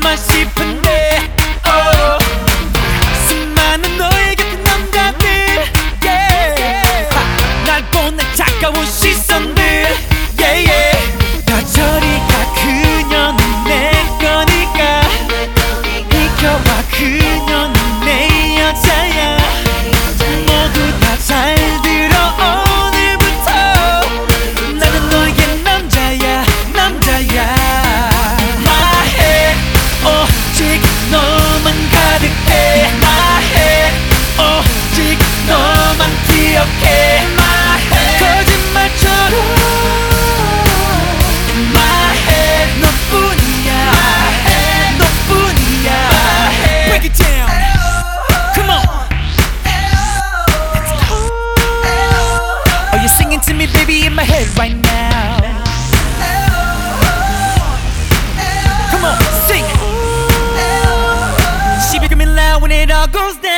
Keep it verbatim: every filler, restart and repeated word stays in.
너만 싶은데 oh. 수많은 너의 곁에 남자들 yeah. 날 보는 차가운 시선들 yeah, yeah. 다 저리 가 그녀는 내 거니까 비켜봐 그녀는 내 여자야 모두 다 잘 들어 오늘부터 나는 너의 남자야 남자야 나의 오직 너만 가득해 나의 오직 너만 기억해 나의 거짓말처럼 나의 너뿐이야 나의 너뿐이야 Break it down Come on Oh, you're singing to me, baby, in my head right now. Come on, sing. She be coming loud when it all goes down.